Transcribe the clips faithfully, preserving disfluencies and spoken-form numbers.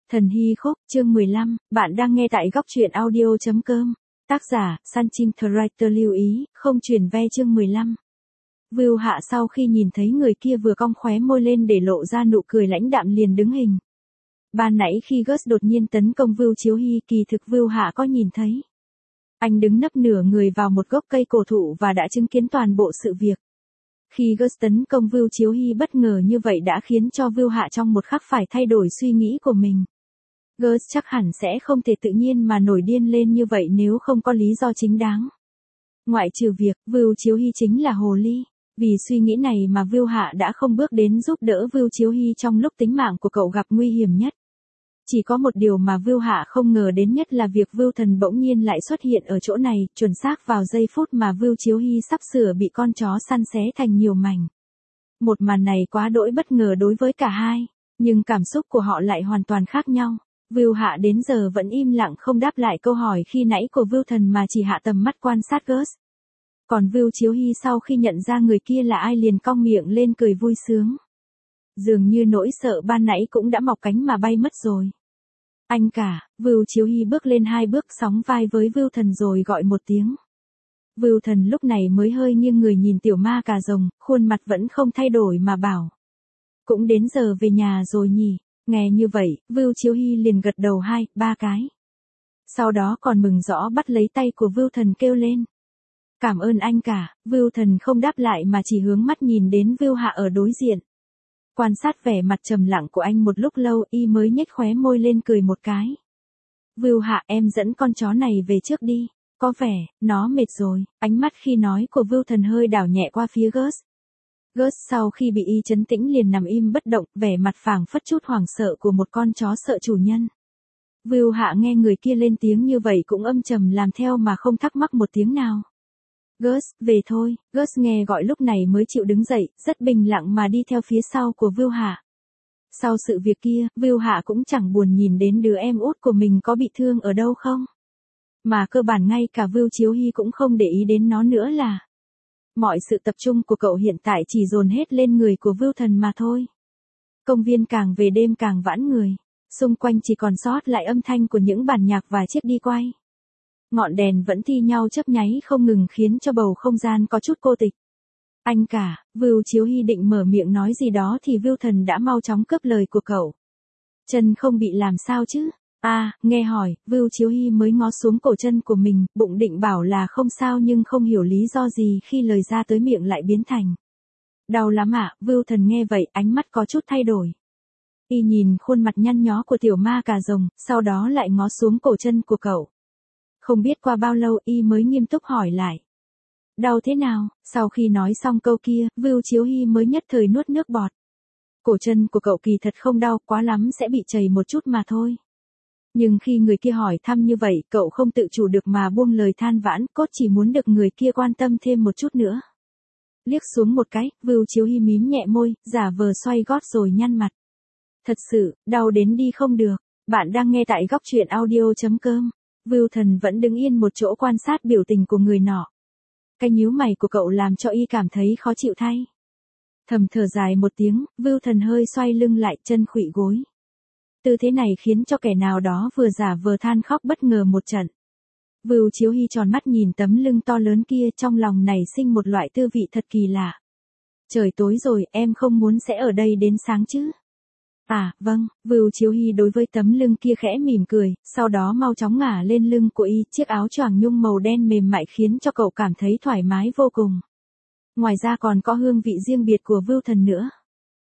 Thần Hy Khúc, chương mười lăm, bạn đang nghe tại góc truyện audio chấm com. Tác giả, Sunching The Writer lưu ý, không chuyển ve chương mười lăm. Vưu Hạ sau khi nhìn thấy người kia vừa cong khóe môi lên để lộ ra nụ cười lãnh đạm liền đứng hình. Ban nãy khi Gus đột nhiên tấn công Vưu Chiếu Hy kỳ thực Vưu Hạ có nhìn thấy. Anh đứng nấp nửa người vào một gốc cây cổ thụ và đã chứng kiến toàn bộ sự việc. Khi Gus tấn công Vưu Chiếu Hy bất ngờ như vậy đã khiến cho Vưu Hạ trong một khắc phải thay đổi suy nghĩ của mình. Gus chắc hẳn sẽ không thể tự nhiên mà nổi điên lên như vậy nếu không có lý do chính đáng. Ngoại trừ việc Vưu Chiếu Hy chính là hồ ly. Vì suy nghĩ này mà Vưu Hạ đã không bước đến giúp đỡ Vưu Chiếu Hy trong lúc tính mạng của cậu gặp nguy hiểm nhất. Chỉ có một điều mà Vưu Hạ không ngờ đến nhất là việc Vưu Thần bỗng nhiên lại xuất hiện ở chỗ này, chuẩn xác vào giây phút mà Vưu Chiếu Hy sắp sửa bị con chó săn xé thành nhiều mảnh. Một màn này quá đỗi bất ngờ đối với cả hai, nhưng cảm xúc của họ lại hoàn toàn khác nhau. Vưu Hạ đến giờ vẫn im lặng không đáp lại câu hỏi khi nãy của Vưu Thần mà chỉ hạ tầm mắt quan sát Gus. Còn Vưu Chiếu Hy sau khi nhận ra người kia là ai liền cong miệng lên cười vui sướng. Dường như nỗi sợ ban nãy cũng đã mọc cánh mà bay mất rồi. Anh cả, Vưu Chiếu Hy bước lên hai bước sóng vai với Vưu Thần rồi gọi một tiếng. Vưu Thần lúc này mới hơi nghiêng người nhìn tiểu ma cà rồng, khuôn mặt vẫn không thay đổi mà bảo. Cũng đến giờ về nhà rồi nhỉ. Nghe như vậy, Vưu Chiếu Hy liền gật đầu hai, ba cái. Sau đó còn mừng rõ bắt lấy tay của Vưu Thần kêu lên. Cảm ơn anh cả, Vưu Thần không đáp lại mà chỉ hướng mắt nhìn đến Vưu Hạ ở đối diện. Quan sát vẻ mặt trầm lặng của anh một lúc lâu y mới nhếch khóe môi lên cười một cái. Vưu Hạ em dẫn con chó này về trước đi, có vẻ, nó mệt rồi, ánh mắt khi nói của Vưu Thần hơi đảo nhẹ qua phía Gus. Gus sau khi bị y trấn tĩnh liền nằm im bất động, vẻ mặt phảng phất chút hoảng sợ của một con chó sợ chủ nhân. Vưu Hạ nghe người kia lên tiếng như vậy cũng âm trầm làm theo mà không thắc mắc một tiếng nào. Gus, về thôi, Gus nghe gọi lúc này mới chịu đứng dậy, rất bình lặng mà đi theo phía sau của Vưu Hạ. Sau sự việc kia, Vưu Hạ cũng chẳng buồn nhìn đến đứa em út của mình có bị thương ở đâu không. Mà cơ bản ngay cả Vưu Chiếu Hy cũng không để ý đến nó nữa là. Mọi sự tập trung của cậu hiện tại chỉ dồn hết lên người của Vưu Thần mà thôi. Công viên càng về đêm càng vãn người, xung quanh chỉ còn sót lại âm thanh của những bản nhạc và chiếc đi quay. Ngọn đèn vẫn thi nhau chớp nháy không ngừng khiến cho bầu không gian có chút cô tịch. Anh cả, Vưu Chiếu Hy định mở miệng nói gì đó thì Vưu Thần đã mau chóng cướp lời của cậu. Chân không bị làm sao chứ? À, nghe hỏi, Vưu Chiếu Hy mới ngó xuống cổ chân của mình, bụng định bảo là không sao nhưng không hiểu lý do gì khi lời ra tới miệng lại biến thành. Đau lắm ạ, à? Vưu Thần nghe vậy, ánh mắt có chút thay đổi. Y nhìn khuôn mặt nhăn nhó của tiểu ma cà rồng, sau đó lại ngó xuống cổ chân của cậu. Không biết qua bao lâu y mới nghiêm túc hỏi lại. Đau thế nào? Sau khi nói xong câu kia, Vưu Chiếu Hy mới nhất thời nuốt nước bọt. Cổ chân của cậu kỳ thật không đau, quá lắm sẽ bị chảy một chút mà thôi. Nhưng khi người kia hỏi thăm như vậy, cậu không tự chủ được mà buông lời than vãn, cốt chỉ muốn được người kia quan tâm thêm một chút nữa. Liếc xuống một cái, Vưu Chiếu Hy mím nhẹ môi, giả vờ xoay gót rồi nhăn mặt. Thật sự, đau đến đi không được. Bạn đang nghe tại góc truyện audio chấm com. Vưu Thần vẫn đứng yên một chỗ quan sát biểu tình của người nọ. Cái nhíu mày của cậu làm cho y cảm thấy khó chịu thay. Thầm thở dài một tiếng, Vưu Thần hơi xoay lưng lại, chân khuỵu gối. Tư thế này khiến cho kẻ nào đó vừa giả vờ than khóc bất ngờ một trận. Vưu Chiếu Hy tròn mắt nhìn tấm lưng to lớn kia, trong lòng nảy sinh một loại tư vị thật kỳ lạ. Trời tối rồi, em không muốn sẽ ở đây đến sáng chứ? À, vâng, Vưu Chiếu Hy đối với tấm lưng kia khẽ mỉm cười, sau đó mau chóng ngả lên lưng của y, chiếc áo choàng nhung màu đen mềm mại khiến cho cậu cảm thấy thoải mái vô cùng. Ngoài ra còn có hương vị riêng biệt của Vưu Thần nữa.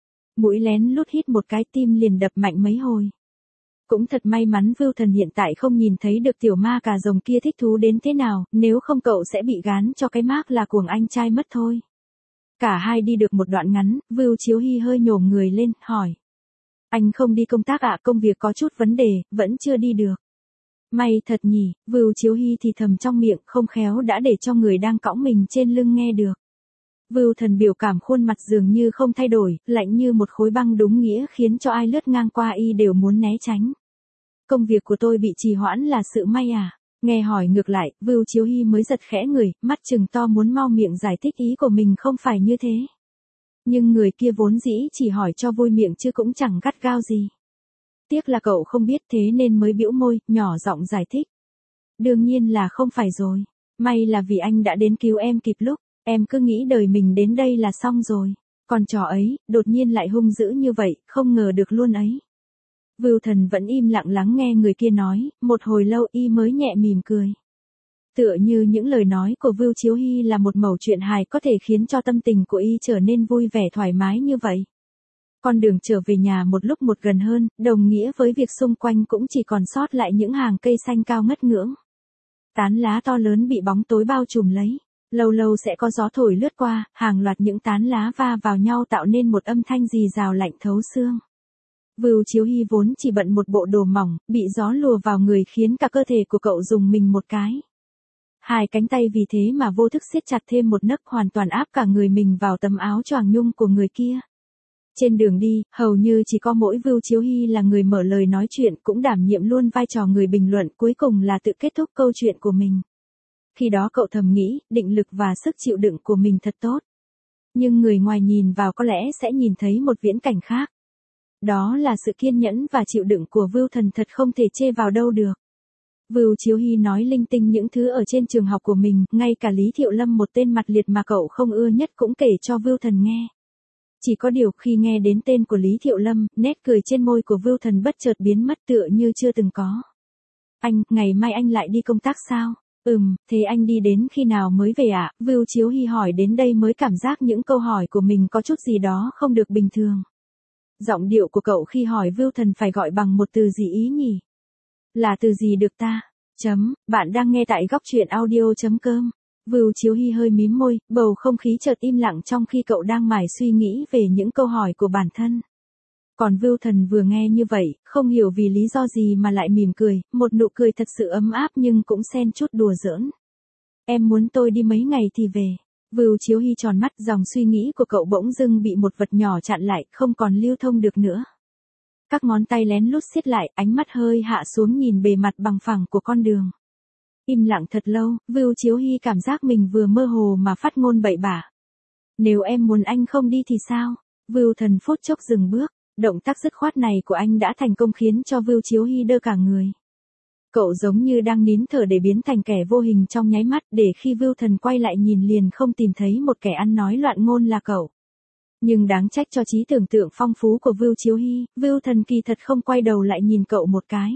Mũi lén lút hít một cái, tim liền đập mạnh mấy hồi. Cũng thật may mắn Vưu Thần hiện tại không nhìn thấy được tiểu ma cà rồng kia thích thú đến thế nào, nếu không cậu sẽ bị gán cho cái mác là cuồng anh trai mất thôi. Cả hai đi được một đoạn ngắn, Vưu Chiếu Hy hơi nhổm người lên, hỏi. Anh không đi công tác ạ, à, công việc có chút vấn đề, vẫn chưa đi được. May thật nhỉ, Vưu Chiếu Hy thì thầm trong miệng, không khéo đã để cho người đang cõng mình trên lưng nghe được. Vưu Thần biểu cảm khuôn mặt dường như không thay đổi, lạnh như một khối băng đúng nghĩa khiến cho ai lướt ngang qua y đều muốn né tránh. Công việc của tôi bị trì hoãn là sự may à? Nghe hỏi ngược lại, Vưu Chiếu Hy mới giật khẽ người, mắt trừng to muốn mau miệng giải thích ý của mình không phải như thế. Nhưng người kia vốn dĩ chỉ hỏi cho vui miệng chứ cũng chẳng gắt gao gì. Tiếc là cậu không biết thế nên mới bĩu môi, nhỏ giọng giải thích. Đương nhiên là không phải rồi. May là vì anh đã đến cứu em kịp lúc, em cứ nghĩ đời mình đến đây là xong rồi. Còn trò ấy, đột nhiên lại hung dữ như vậy, không ngờ được luôn ấy. Vưu Thần vẫn im lặng lắng nghe người kia nói, một hồi lâu y mới nhẹ mỉm cười. Tựa như những lời nói của Vưu Chiếu Hy là một mẩu chuyện hài có thể khiến cho tâm tình của y trở nên vui vẻ thoải mái như vậy. Con đường trở về nhà một lúc một gần hơn, đồng nghĩa với việc xung quanh cũng chỉ còn sót lại những hàng cây xanh cao ngất ngưỡng. Tán lá to lớn bị bóng tối bao trùm lấy. Lâu lâu sẽ có gió thổi lướt qua, hàng loạt những tán lá va vào nhau tạo nên một âm thanh rì rào lạnh thấu xương. Vưu Chiếu Hy vốn chỉ bận một bộ đồ mỏng, bị gió lùa vào người khiến cả cơ thể của cậu rùng mình một cái. Hai cánh tay vì thế mà vô thức siết chặt thêm một nấc, hoàn toàn áp cả người mình vào tấm áo choàng nhung của người kia. Trên đường đi, hầu như chỉ có mỗi Vưu Chiếu Hy là người mở lời nói chuyện, cũng đảm nhiệm luôn vai trò người bình luận, cuối cùng là tự kết thúc câu chuyện của mình. Khi đó cậu thầm nghĩ, định lực và sức chịu đựng của mình thật tốt. Nhưng người ngoài nhìn vào có lẽ sẽ nhìn thấy một viễn cảnh khác. Đó là sự kiên nhẫn và chịu đựng của Vưu Thần thật không thể chê vào đâu được. Vưu Chiếu Hy nói linh tinh những thứ ở trên trường học của mình, ngay cả Lý Thiệu Lâm, một tên mặt liệt mà cậu không ưa nhất, cũng kể cho Vưu Thần nghe. Chỉ có điều khi nghe đến tên của Lý Thiệu Lâm, nét cười trên môi của Vưu Thần bất chợt biến mất tựa như chưa từng có. Anh, ngày mai anh lại đi công tác sao? Ừm, thế anh đi đến khi nào mới về ạ? À? Vưu Chiếu Hy hỏi đến đây mới cảm giác những câu hỏi của mình có chút gì đó không được bình thường. Giọng điệu của cậu khi hỏi Vưu Thần phải gọi bằng một từ gì ý nhỉ? Là từ gì được ta? Chấm, bạn đang nghe tại góc truyện audio chấm com. Vưu Chiếu Hy hơi mím môi, bầu không khí chợt im lặng trong khi cậu đang mải suy nghĩ về những câu hỏi của bản thân. Còn Vưu Thần vừa nghe như vậy, không hiểu vì lý do gì mà lại mỉm cười, một nụ cười thật sự ấm áp nhưng cũng xen chút đùa giỡn. Em muốn tôi đi mấy ngày thì về. Vưu Chiếu Hy tròn mắt, dòng suy nghĩ của cậu bỗng dưng bị một vật nhỏ chặn lại, không còn lưu thông được nữa. Các ngón tay lén lút siết lại, ánh mắt hơi hạ xuống nhìn bề mặt bằng phẳng của con đường. Im lặng thật lâu, Vưu Chiếu Hy cảm giác mình vừa mơ hồ mà phát ngôn bậy bạ. Nếu em muốn anh không đi thì sao? Vưu Thần phút chốc dừng bước. Động tác dứt khoát này của anh đã thành công khiến cho Vưu Chiếu Hy đơ cả người. Cậu giống như đang nín thở để biến thành kẻ vô hình trong nháy mắt, để khi Vưu Thần quay lại nhìn liền không tìm thấy một kẻ ăn nói loạn ngôn là cậu. Nhưng đáng trách cho trí tưởng tượng phong phú của Vưu Chiếu Hy, Vưu Thần kỳ thật không quay đầu lại nhìn cậu một cái.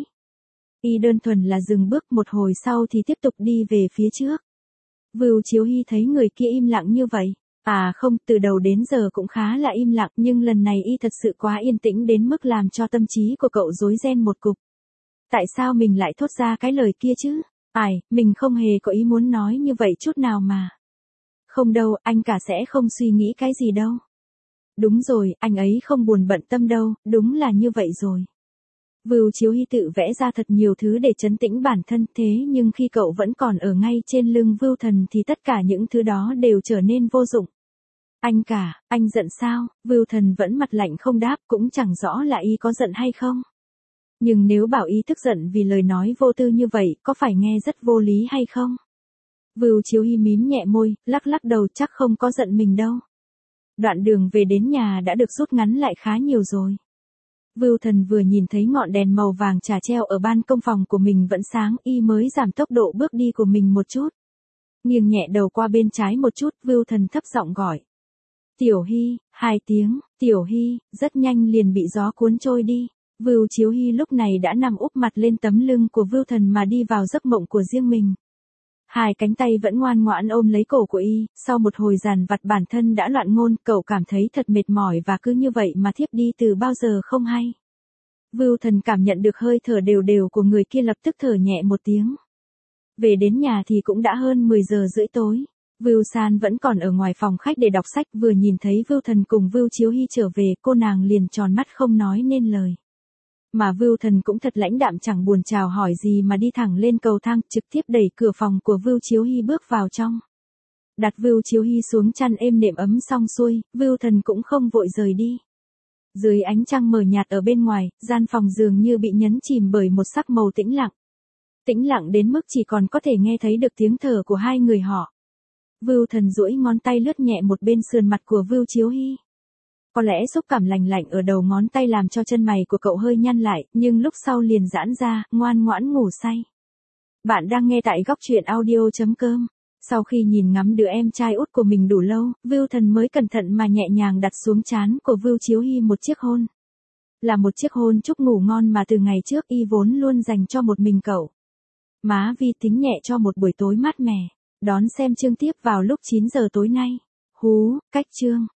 Y đơn thuần là dừng bước, một hồi sau thì tiếp tục đi về phía trước. Vưu Chiếu Hy thấy người kia im lặng như vậy. À không, từ đầu đến giờ cũng khá là im lặng, nhưng lần này y thật sự quá yên tĩnh đến mức làm cho tâm trí của cậu rối ren một cục. Tại sao mình lại thốt ra cái lời kia chứ? Ai, mình không hề có ý muốn nói như vậy chút nào mà. Không đâu, anh cả sẽ không suy nghĩ cái gì đâu. Đúng rồi, anh ấy không buồn bận tâm đâu, đúng là như vậy rồi. Vưu Chiếu Hy tự vẽ ra thật nhiều thứ để trấn tĩnh bản thân, thế nhưng khi cậu vẫn còn ở ngay trên lưng Vưu Thần thì tất cả những thứ đó đều trở nên vô dụng. Anh cả, anh giận sao? Vưu Thần vẫn mặt lạnh không đáp, cũng chẳng rõ là y có giận hay không. Nhưng nếu bảo y tức giận vì lời nói vô tư như vậy, có phải nghe rất vô lý hay không? Vưu Chiếu Hy mím nhẹ môi, lắc lắc đầu, chắc không có giận mình đâu. Đoạn đường về đến nhà đã được rút ngắn lại khá nhiều rồi. Vưu Thần vừa nhìn thấy ngọn đèn màu vàng trà treo ở ban công phòng của mình vẫn sáng, y mới giảm tốc độ bước đi của mình một chút. Nghiêng nhẹ đầu qua bên trái một chút, Vưu Thần thấp giọng gọi. Tiểu Hy, hai tiếng, Tiểu Hy, rất nhanh liền bị gió cuốn trôi đi. Vưu Chiếu Hy lúc này đã nằm úp mặt lên tấm lưng của Vưu Thần mà đi vào giấc mộng của riêng mình. Hai cánh tay vẫn ngoan ngoãn ôm lấy cổ của y, sau một hồi dằn vặt bản thân đã loạn ngôn, cậu cảm thấy thật mệt mỏi và cứ như vậy mà thiếp đi từ bao giờ không hay. Vưu Thần cảm nhận được hơi thở đều đều của người kia, lập tức thở nhẹ một tiếng. Về đến nhà thì cũng đã hơn mười giờ rưỡi tối. Vưu San vẫn còn ở ngoài phòng khách để đọc sách, vừa nhìn thấy Vưu Thần cùng Vưu Chiếu Hy trở về, cô nàng liền tròn mắt không nói nên lời. Mà Vưu Thần cũng thật lãnh đạm, chẳng buồn chào hỏi gì mà đi thẳng lên cầu thang, trực tiếp đẩy cửa phòng của Vưu Chiếu Hy bước vào trong. Đặt Vưu Chiếu Hy xuống chăn êm nệm ấm xong xuôi, Vưu Thần cũng không vội rời đi. Dưới ánh trăng mờ nhạt ở bên ngoài, gian phòng dường như bị nhấn chìm bởi một sắc màu tĩnh lặng. Tĩnh lặng đến mức chỉ còn có thể nghe thấy được tiếng thở của hai người họ. Vưu Thần duỗi ngón tay lướt nhẹ một bên sườn mặt của Vưu Chiếu Hy. Có lẽ xúc cảm lành lạnh ở đầu ngón tay làm cho chân mày của cậu hơi nhăn lại, nhưng lúc sau liền giãn ra, ngoan ngoãn ngủ say. Bạn đang nghe tại góc truyện audio.com. Sau khi nhìn ngắm đứa em trai út của mình đủ lâu, Vưu Thần mới cẩn thận mà nhẹ nhàng đặt xuống trán của Vưu Chiếu Hy một chiếc hôn. Là một chiếc hôn chúc ngủ ngon mà từ ngày trước y vốn luôn dành cho một mình cậu. Má Vi tính nhẹ cho một buổi tối mát mẻ. Đón xem chương tiếp vào lúc chín giờ tối nay. Hú, cách chương.